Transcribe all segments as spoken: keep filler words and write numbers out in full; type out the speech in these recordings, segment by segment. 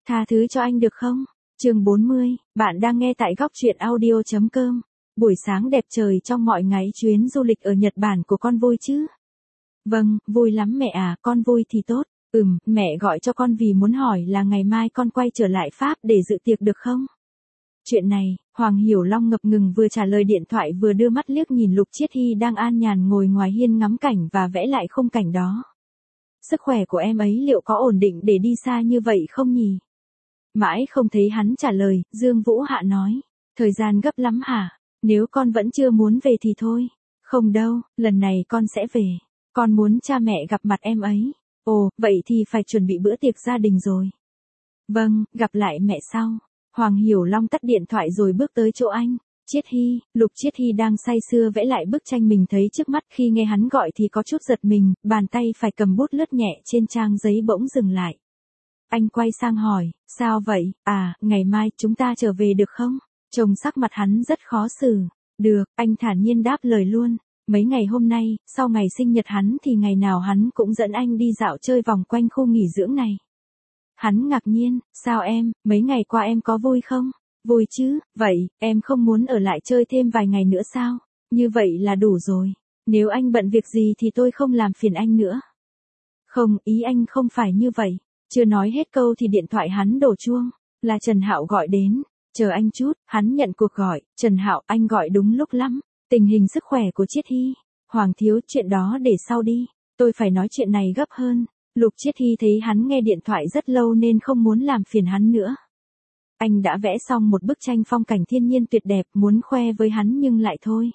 Tha thứ cho anh được không? Chương bốn mươi, bạn đang nghe tại góc truyện audio chấm com. Buổi sáng đẹp trời trong mọi ngày chuyến du lịch ở Nhật Bản của con vui chứ? Vâng, vui lắm mẹ à, con vui thì tốt. Ừm, mẹ gọi cho con vì muốn hỏi là ngày mai con quay trở lại Pháp để dự tiệc được không? Chuyện này, Hoàng Hiểu Long ngập ngừng vừa trả lời điện thoại vừa đưa mắt liếc nhìn Lục Chiết Hy đang an nhàn ngồi ngoài hiên ngắm cảnh và vẽ lại khung cảnh đó. Sức khỏe của em ấy liệu có ổn định để đi xa như vậy không nhỉ? Mãi không thấy hắn trả lời, Dương Vũ Hạ nói. Thời gian gấp lắm hả? Nếu con vẫn chưa muốn về thì thôi. Không đâu, lần này con sẽ về. Con muốn cha mẹ gặp mặt em ấy. Ồ, vậy thì phải chuẩn bị bữa tiệc gia đình rồi. Vâng, gặp lại mẹ sau. Hoàng Hiểu Long tắt điện thoại rồi bước tới chỗ anh. Chiết Hy, Lục Chiết Hy đang say sưa vẽ lại bức tranh mình thấy trước mắt, khi nghe hắn gọi thì có chút giật mình, bàn tay phải cầm bút lướt nhẹ trên trang giấy bỗng dừng lại. Anh quay sang hỏi, sao vậy? À, ngày mai chúng ta trở về được không? Trông sắc mặt hắn rất khó xử. Được, anh thản nhiên đáp lời luôn. Mấy ngày hôm nay, sau ngày sinh nhật hắn thì ngày nào hắn cũng dẫn anh đi dạo chơi vòng quanh khu nghỉ dưỡng này. Hắn ngạc nhiên, sao em, mấy ngày qua em có vui không? Vui chứ, vậy, em không muốn ở lại chơi thêm vài ngày nữa sao? Như vậy là đủ rồi. Nếu anh bận việc gì thì tôi không làm phiền anh nữa. Không, ý anh không phải như vậy. Chưa nói hết câu thì điện thoại hắn đổ chuông. Là Trần Hạo gọi đến. Chờ anh chút, hắn nhận cuộc gọi. Trần Hạo, anh gọi đúng lúc lắm. Tình hình sức khỏe của Chiết Hy. Hoàng thiếu, chuyện đó để sau đi. Tôi phải nói chuyện này gấp hơn. Lục Chiết Hy thấy hắn nghe điện thoại rất lâu nên không muốn làm phiền hắn nữa. Anh đã vẽ xong một bức tranh phong cảnh thiên nhiên tuyệt đẹp, muốn khoe với hắn nhưng lại thôi.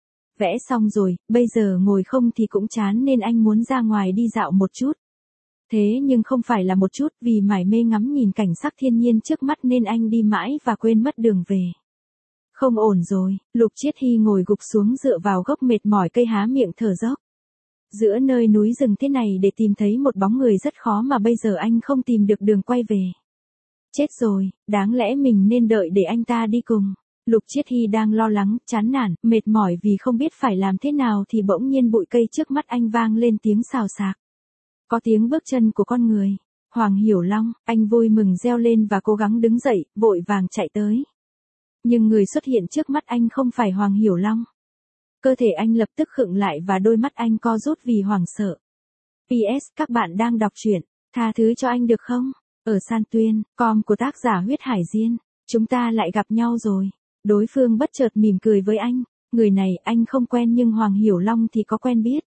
Vẽ xong rồi, bây giờ ngồi không thì cũng chán nên anh muốn ra ngoài đi dạo một chút. Thế nhưng không phải là một chút, vì mải mê ngắm nhìn cảnh sắc thiên nhiên trước mắt nên anh đi mãi và quên mất đường về. Không ổn rồi, Lục Chiết Hy ngồi gục xuống dựa vào gốc mệt mỏi cây há miệng thở dốc. Giữa nơi núi rừng thế này để tìm thấy một bóng người rất khó mà bây giờ anh không tìm được đường quay về. Chết rồi, đáng lẽ mình nên đợi để anh ta đi cùng. Lục Chiết Hy đang lo lắng, chán nản, mệt mỏi vì không biết phải làm thế nào thì bỗng nhiên bụi cây trước mắt anh vang lên tiếng xào xạc. Có tiếng bước chân của con người. Hoàng Hiểu Long, anh vui mừng reo lên và cố gắng đứng dậy, vội vàng chạy tới. Nhưng người xuất hiện trước mắt anh không phải Hoàng Hiểu Long. Cơ thể anh lập tức khựng lại và đôi mắt anh co rút vì hoảng sợ. pê ét, các bạn đang đọc truyện. Tha thứ cho anh được không? Ở San Tuyên, com của tác giả Huyết Hải Diên. Chúng ta lại gặp nhau rồi. Đối phương bất chợt mỉm cười với anh. Người này anh không quen nhưng Hoàng Hiểu Long thì có quen biết.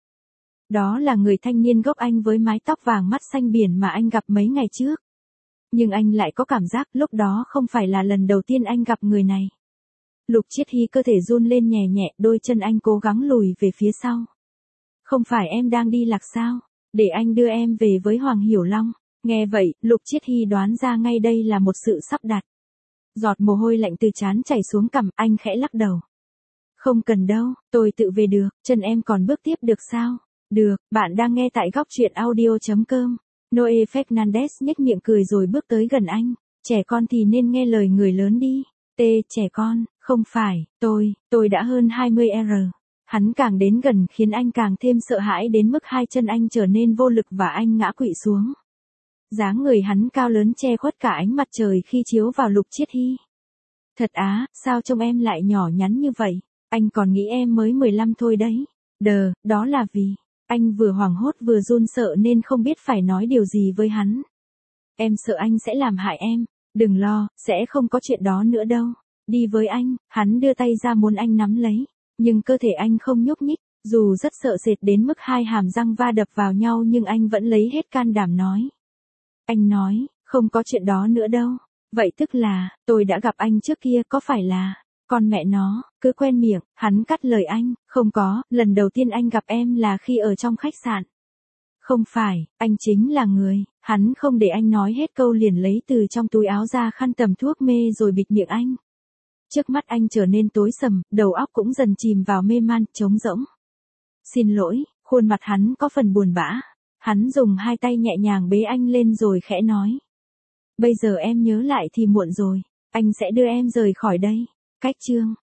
Đó là người thanh niên gốc Anh với mái tóc vàng mắt xanh biển mà anh gặp mấy ngày trước. Nhưng anh lại có cảm giác lúc đó không phải là lần đầu tiên anh gặp người này. Lục Chiết Hy cơ thể run lên nhẹ nhẹ, đôi chân anh cố gắng lùi về phía sau. Không phải em đang đi lạc sao? Để anh đưa em về với Hoàng Hiểu Long. Nghe vậy, Lục Chiết Hy đoán ra ngay đây là một sự sắp đặt. Giọt mồ hôi lạnh từ trán chảy xuống cằm, anh khẽ lắc đầu. Không cần đâu, tôi tự về được, chân em còn bước tiếp được sao? Được, bạn đang nghe tại góc truyện audio chấm com. Noe Fernandez nhếch miệng cười rồi bước tới gần anh. Trẻ con thì nên nghe lời người lớn đi. T, trẻ con, không phải, tôi, tôi đã hơn hai mươi R. Hắn càng đến gần khiến anh càng thêm sợ hãi đến mức hai chân anh trở nên vô lực và anh ngã quỵ xuống. Dáng người hắn cao lớn che khuất cả ánh mặt trời khi chiếu vào Lục Chiết Hy. Thật á, sao trông em lại nhỏ nhắn như vậy? Anh còn nghĩ em mới mười lăm thôi đấy. Đờ, đó là vì anh vừa hoảng hốt vừa run sợ nên không biết phải nói điều gì với hắn. Em sợ anh sẽ làm hại em. Đừng lo, sẽ không có chuyện đó nữa đâu. Đi với anh. Hắn đưa tay ra muốn anh nắm lấy. Nhưng cơ thể anh không nhúc nhích. Dù rất sợ sệt đến mức hai hàm răng va đập vào nhau nhưng anh vẫn lấy hết can đảm nói. Anh nói, không có chuyện đó nữa đâu. Vậy tức là, tôi đã gặp anh trước kia có phải là... Con mẹ nó, cứ quen miệng, hắn cắt lời anh, không có, lần đầu tiên anh gặp em là khi ở trong khách sạn. Không phải, anh chính là người, hắn không để anh nói hết câu liền lấy từ trong túi áo ra khăn tầm thuốc mê rồi bịt miệng anh. Trước mắt anh trở nên tối sầm, đầu óc cũng dần chìm vào mê man, trống rỗng. Xin lỗi, khuôn mặt hắn có phần buồn bã. Hắn dùng hai tay nhẹ nhàng bế anh lên rồi khẽ nói. Bây giờ em nhớ lại thì muộn rồi, anh sẽ đưa em rời khỏi đây. Cách chương.